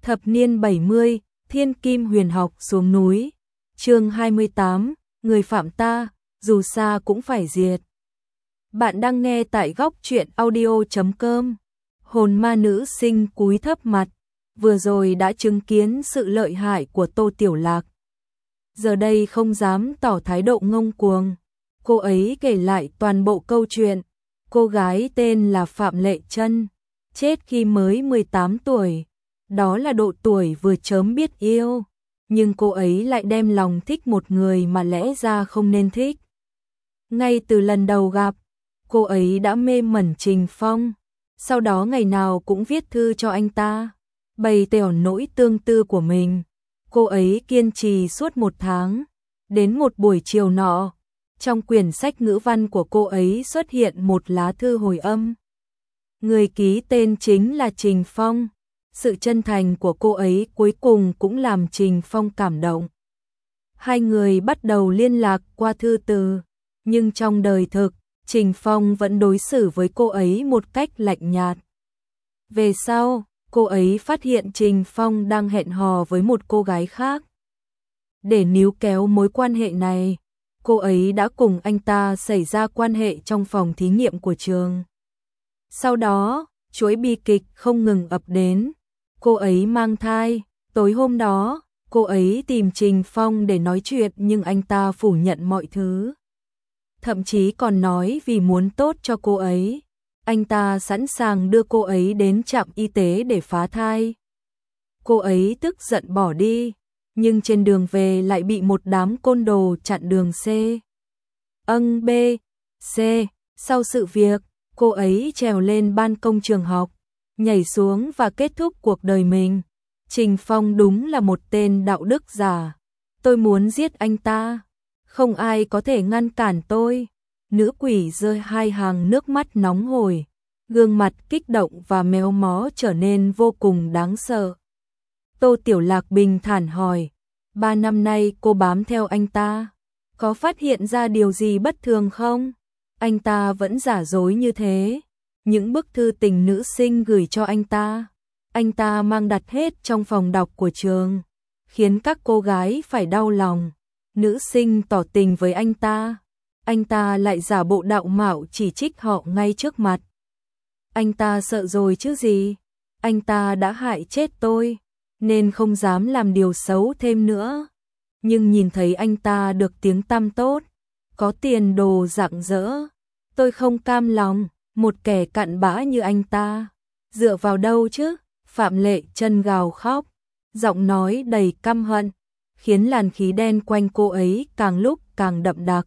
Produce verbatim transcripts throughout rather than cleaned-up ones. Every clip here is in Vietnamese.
Thập niên bảy mươi, Thiên Kim Huyền Học xuống núi. Chương hai mươi tám, người phạm ta, dù xa cũng phải diệt. Bạn đang nghe tại góc truyện audio chấm com. Hồn ma nữ sinh cúi thấp mặt, vừa rồi đã chứng kiến sự lợi hại của Tô Tiểu Lạc. Giờ đây không dám tỏ thái độ ngông cuồng. Cô ấy kể lại toàn bộ câu chuyện. Cô gái tên là Phạm Lệ Chân, chết khi mới mười tám tuổi. Đó là độ tuổi vừa chớm biết yêu, nhưng cô ấy lại đem lòng thích một người mà lẽ ra không nên thích. Ngay từ lần đầu gặp, cô ấy đã mê mẩn Trình Phong, sau đó ngày nào cũng viết thư cho anh ta, bày tỏ nỗi tương tư của mình. Cô ấy kiên trì suốt một tháng, đến một buổi chiều nọ, trong quyển sách ngữ văn của cô ấy xuất hiện một lá thư hồi âm. Người ký tên chính là Trình Phong. Sự chân thành của cô ấy cuối cùng cũng làm Trình Phong cảm động. Hai người bắt đầu liên lạc qua thư từ, nhưng trong đời thực, Trình Phong vẫn đối xử với cô ấy một cách lạnh nhạt. Về sau, cô ấy phát hiện Trình Phong đang hẹn hò với một cô gái khác. Để níu kéo mối quan hệ này, cô ấy đã cùng anh ta xảy ra quan hệ trong phòng thí nghiệm của trường. Sau đó, chuỗi bi kịch không ngừng ập đến. Cô ấy mang thai, tối hôm đó, cô ấy tìm Trình Phong để nói chuyện nhưng anh ta phủ nhận mọi thứ. Thậm chí còn nói vì muốn tốt cho cô ấy, anh ta sẵn sàng đưa cô ấy đến trạm y tế để phá thai. Cô ấy tức giận bỏ đi, nhưng trên đường về lại bị một đám côn đồ chặn đường C. Âng B, C, sau sự việc, cô ấy trèo lên ban công trường học, nhảy xuống và kết thúc cuộc đời mình. Trình Phong đúng là một tên đạo đức giả. Tôi muốn giết anh ta. Không ai có thể ngăn cản tôi. Nữ quỷ rơi hai hàng nước mắt nóng hổi. Gương mặt kích động và méo mó trở nên vô cùng đáng sợ. Tô Tiểu Lạc bình thản hỏi. Ba năm nay cô bám theo anh ta. Có phát hiện ra điều gì bất thường không? Anh ta vẫn giả dối như thế. Những bức thư tình nữ sinh gửi cho anh ta, anh ta mang đặt hết trong phòng đọc của trường, khiến các cô gái phải đau lòng. Nữ sinh tỏ tình với anh ta, anh ta lại giả bộ đạo mạo chỉ trích họ ngay trước mặt. Anh ta sợ rồi chứ gì, anh ta đã hại chết tôi, nên không dám làm điều xấu thêm nữa. Nhưng nhìn thấy anh ta được tiếng tăm tốt, có tiền đồ rạng rỡ, tôi không cam lòng. Một kẻ cặn bã như anh ta, dựa vào đâu chứ? Phạm Lệ Chân gào khóc, giọng nói đầy căm hận, khiến làn khí đen quanh cô ấy càng lúc càng đậm đặc.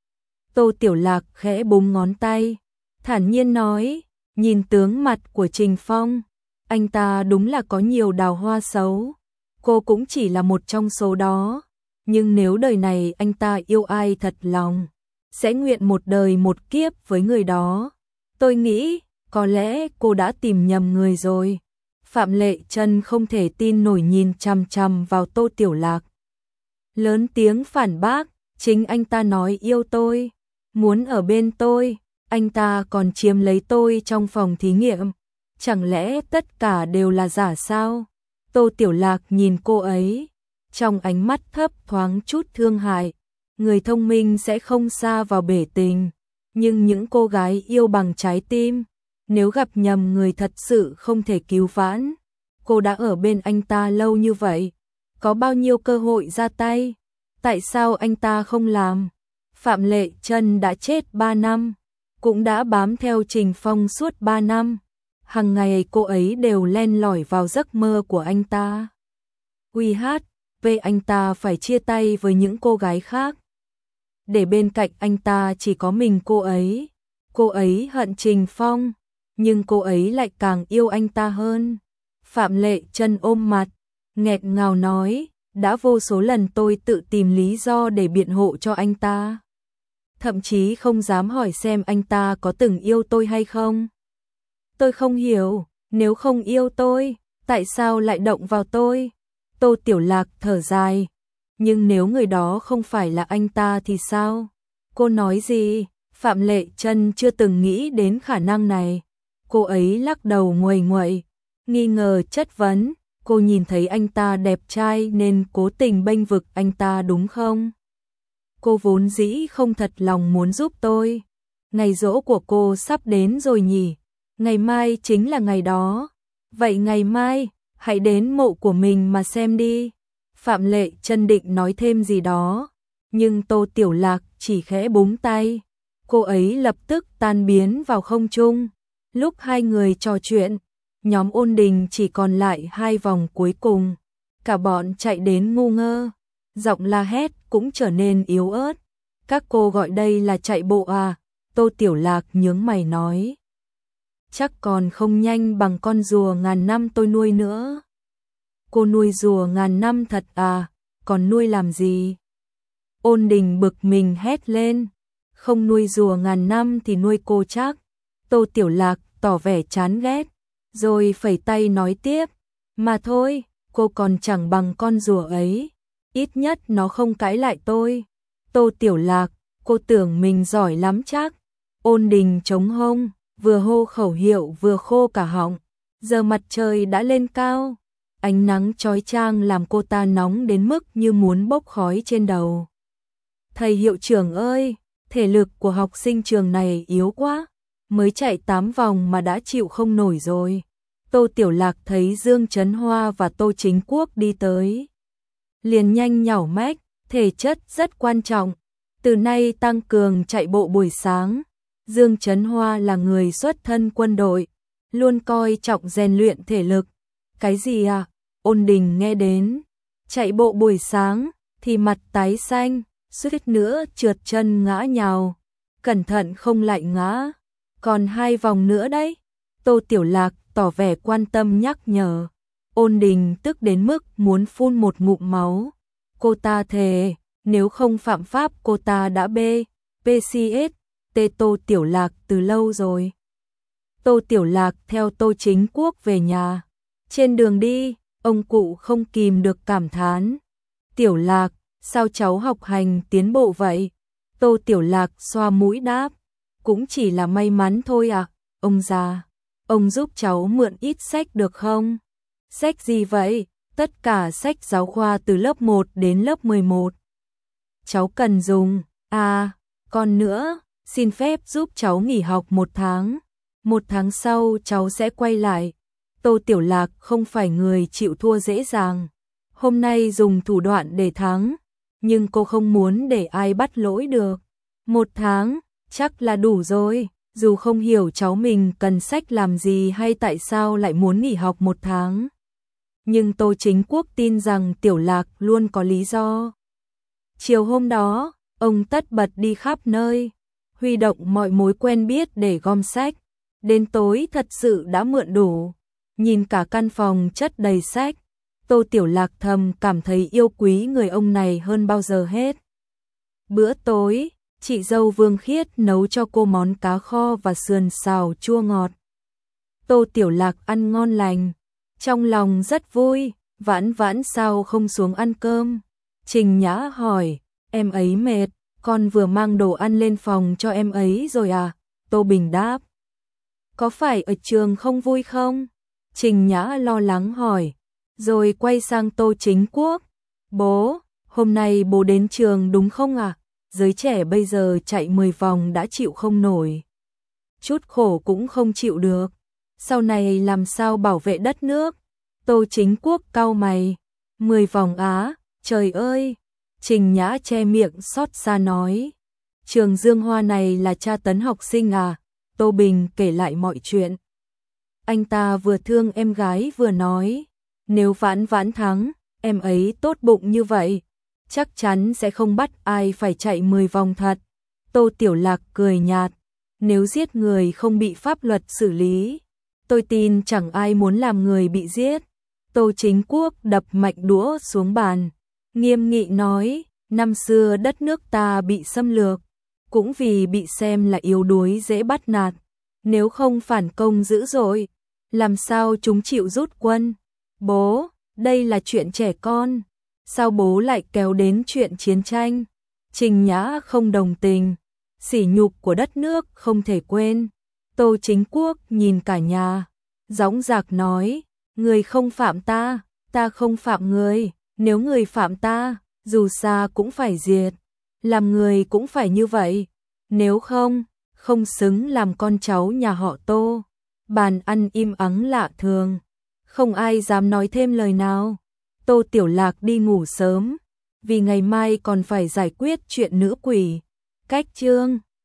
Tô Tiểu Lạc khẽ búng ngón tay, thản nhiên nói, nhìn tướng mặt của Trình Phong, anh ta đúng là có nhiều đào hoa xấu, cô cũng chỉ là một trong số đó, nhưng nếu đời này anh ta yêu ai thật lòng, sẽ nguyện một đời một kiếp với người đó. Tôi nghĩ, có lẽ cô đã tìm nhầm người rồi. Phạm Lệ Chân không thể tin nổi nhìn chằm chằm vào Tô Tiểu Lạc. Lớn tiếng phản bác, chính anh ta nói yêu tôi, muốn ở bên tôi, anh ta còn chiếm lấy tôi trong phòng thí nghiệm. Chẳng lẽ tất cả đều là giả sao? Tô Tiểu Lạc nhìn cô ấy, trong ánh mắt thấp thoáng chút thương hại. Người thông minh sẽ không sa vào bể tình. Nhưng những cô gái yêu bằng trái tim, nếu gặp nhầm người thật sự không thể cứu vãn. Cô đã ở bên anh ta lâu như vậy, có bao nhiêu cơ hội ra tay, tại sao anh ta không làm? Phạm Lệ Chân đã chết ba năm, cũng đã bám theo Trình Phong suốt ba năm. Hằng ngày cô ấy đều len lỏi vào giấc mơ của anh ta. Quy hát, về anh ta phải chia tay với những cô gái khác. Để bên cạnh anh ta chỉ có mình cô ấy. Cô ấy hận Trình Phong, nhưng cô ấy lại càng yêu anh ta hơn. Phạm Lệ Chân ôm mặt, nghẹt ngào nói, đã vô số lần tôi tự tìm lý do để biện hộ cho anh ta. Thậm chí không dám hỏi xem anh ta có từng yêu tôi hay không. Tôi không hiểu, nếu không yêu tôi, tại sao lại động vào tôi? Tô Tiểu Lạc thở dài. Nhưng nếu người đó không phải là anh ta thì sao? Cô nói gì? Phạm Lệ Chân chưa từng nghĩ đến khả năng này. Cô ấy lắc đầu nguầy nguậy, nghi ngờ chất vấn, cô nhìn thấy anh ta đẹp trai nên cố tình bênh vực anh ta đúng không? Cô vốn dĩ không thật lòng muốn giúp tôi. Ngày giỗ của cô sắp đến rồi nhỉ? Ngày mai chính là ngày đó. Vậy ngày mai, hãy đến mộ của mình mà xem đi. Phạm Lệ chân định nói thêm gì đó, nhưng Tô Tiểu Lạc chỉ khẽ búng tay. Cô ấy lập tức tan biến vào không trung. Lúc hai người trò chuyện, nhóm Ôn Đình chỉ còn lại hai vòng cuối cùng. Cả bọn chạy đến ngu ngơ, giọng la hét cũng trở nên yếu ớt. Các cô gọi đây là chạy bộ à? Tô Tiểu Lạc nhướng mày nói. Chắc còn không nhanh bằng con rùa ngàn năm tôi nuôi nữa. Cô nuôi rùa ngàn năm thật à? Còn nuôi làm gì? Ôn Đình bực mình hét lên. Không nuôi rùa ngàn năm thì nuôi cô chắc. Tô Tiểu Lạc tỏ vẻ chán ghét, rồi phẩy tay nói tiếp. Mà thôi, cô còn chẳng bằng con rùa ấy. Ít nhất nó không cãi lại tôi. Tô Tiểu Lạc, cô tưởng mình giỏi lắm chắc. Ôn Đình chống hông, vừa hô khẩu hiệu vừa khô cả họng. Giờ mặt trời đã lên cao, ánh nắng chói chang làm cô ta nóng đến mức như muốn bốc khói trên đầu. Thầy hiệu trưởng ơi, thể lực của học sinh trường này yếu quá, mới chạy tám vòng mà đã chịu không nổi rồi. Tô Tiểu Lạc thấy Dương Trấn Hoa và Tô Chính Quốc đi tới, liền nhanh nhảu mách, thể chất rất quan trọng, từ nay tăng cường chạy bộ buổi sáng. Dương Trấn Hoa là người xuất thân quân đội, luôn coi trọng rèn luyện thể lực. Cái gì à? Ôn Đình nghe đến chạy bộ buổi sáng thì mặt tái xanh, suýt nữa trượt chân ngã nhào. Cẩn thận không lại ngã. Còn hai vòng nữa đấy. Tô Tiểu Lạc tỏ vẻ quan tâm nhắc nhở. Ôn Đình tức đến mức muốn phun một ngụm máu. Cô ta thề, nếu không phạm pháp cô ta đã bê, pê xê ét, tê Tô Tiểu Lạc từ lâu rồi. Tô Tiểu Lạc theo Tô Chính Quốc về nhà. Trên đường đi, ông cụ không kìm được cảm thán. Tiểu Lạc, sao cháu học hành tiến bộ vậy? Tô Tiểu Lạc xoa mũi đáp. Cũng chỉ là may mắn thôi à, ông già. Ông giúp cháu mượn ít sách được không? Sách gì vậy? Tất cả sách giáo khoa từ lớp một đến lớp mười một. Cháu cần dùng. À, còn nữa, xin phép giúp cháu nghỉ học một tháng. Một tháng sau cháu sẽ quay lại. Tô Tiểu Lạc không phải người chịu thua dễ dàng. Hôm nay dùng thủ đoạn để thắng, nhưng cô không muốn để ai bắt lỗi được. Một tháng, chắc là đủ rồi. Dù không hiểu cháu mình cần sách làm gì hay tại sao lại muốn nghỉ học một tháng, nhưng Tô Chính Quốc tin rằng Tiểu Lạc luôn có lý do. Chiều hôm đó, ông tất bật đi khắp nơi, huy động mọi mối quen biết để gom sách. Đến tối thật sự đã mượn đủ. Nhìn cả căn phòng chất đầy sách, Tô Tiểu Lạc thầm cảm thấy yêu quý người ông này hơn bao giờ hết. Bữa tối, chị dâu Vương Khiết nấu cho cô món cá kho và sườn xào chua ngọt. Tô Tiểu Lạc ăn ngon lành, trong lòng rất vui. Vãn Vãn sao không xuống ăn cơm? Trình Nhã hỏi. Em ấy mệt, con vừa mang đồ ăn lên phòng cho em ấy rồi à? Tô Bình đáp. Có phải ở trường không vui không? Trình Nhã lo lắng hỏi, rồi quay sang Tô Chính Quốc. Bố, hôm nay bố đến trường đúng không ạ? À? Giới trẻ bây giờ chạy mười vòng đã chịu không nổi. Chút khổ cũng không chịu được. Sau này làm sao bảo vệ đất nước? Tô Chính Quốc cau mày. mười vòng á, trời ơi. Trình Nhã che miệng xót xa nói. Trường Dương Hoa này là tra tấn học sinh à? Tô Bình kể lại mọi chuyện. Anh ta vừa thương em gái vừa nói, nếu Vãn Vãn thắng, em ấy tốt bụng như vậy, chắc chắn sẽ không bắt ai phải chạy mười vòng thật. Tô Tiểu Lạc cười nhạt, nếu giết người không bị pháp luật xử lý, tôi tin chẳng ai muốn làm người bị giết. Tô Chính Quốc đập mạnh đũa xuống bàn, nghiêm nghị nói, năm xưa đất nước ta bị xâm lược, cũng vì bị xem là yếu đuối dễ bắt nạt. Nếu không phản công dữ dội, làm sao chúng chịu rút quân? Bố, đây là chuyện trẻ con, sao bố lại kéo đến chuyện chiến tranh? Trình Nhã không đồng tình, sỉ nhục của đất nước không thể quên. Tô Chính Quốc nhìn cả nhà, dõng dạc nói, người không phạm ta, ta không phạm người, nếu người phạm ta, dù sao cũng phải diệt. Làm người cũng phải như vậy, nếu không, không xứng làm con cháu nhà họ Tô. Bàn ăn im ắng lạ thường, không ai dám nói thêm lời nào. Tô Tiểu Lạc đi ngủ sớm, vì ngày mai còn phải giải quyết chuyện nữ quỷ. Cách chương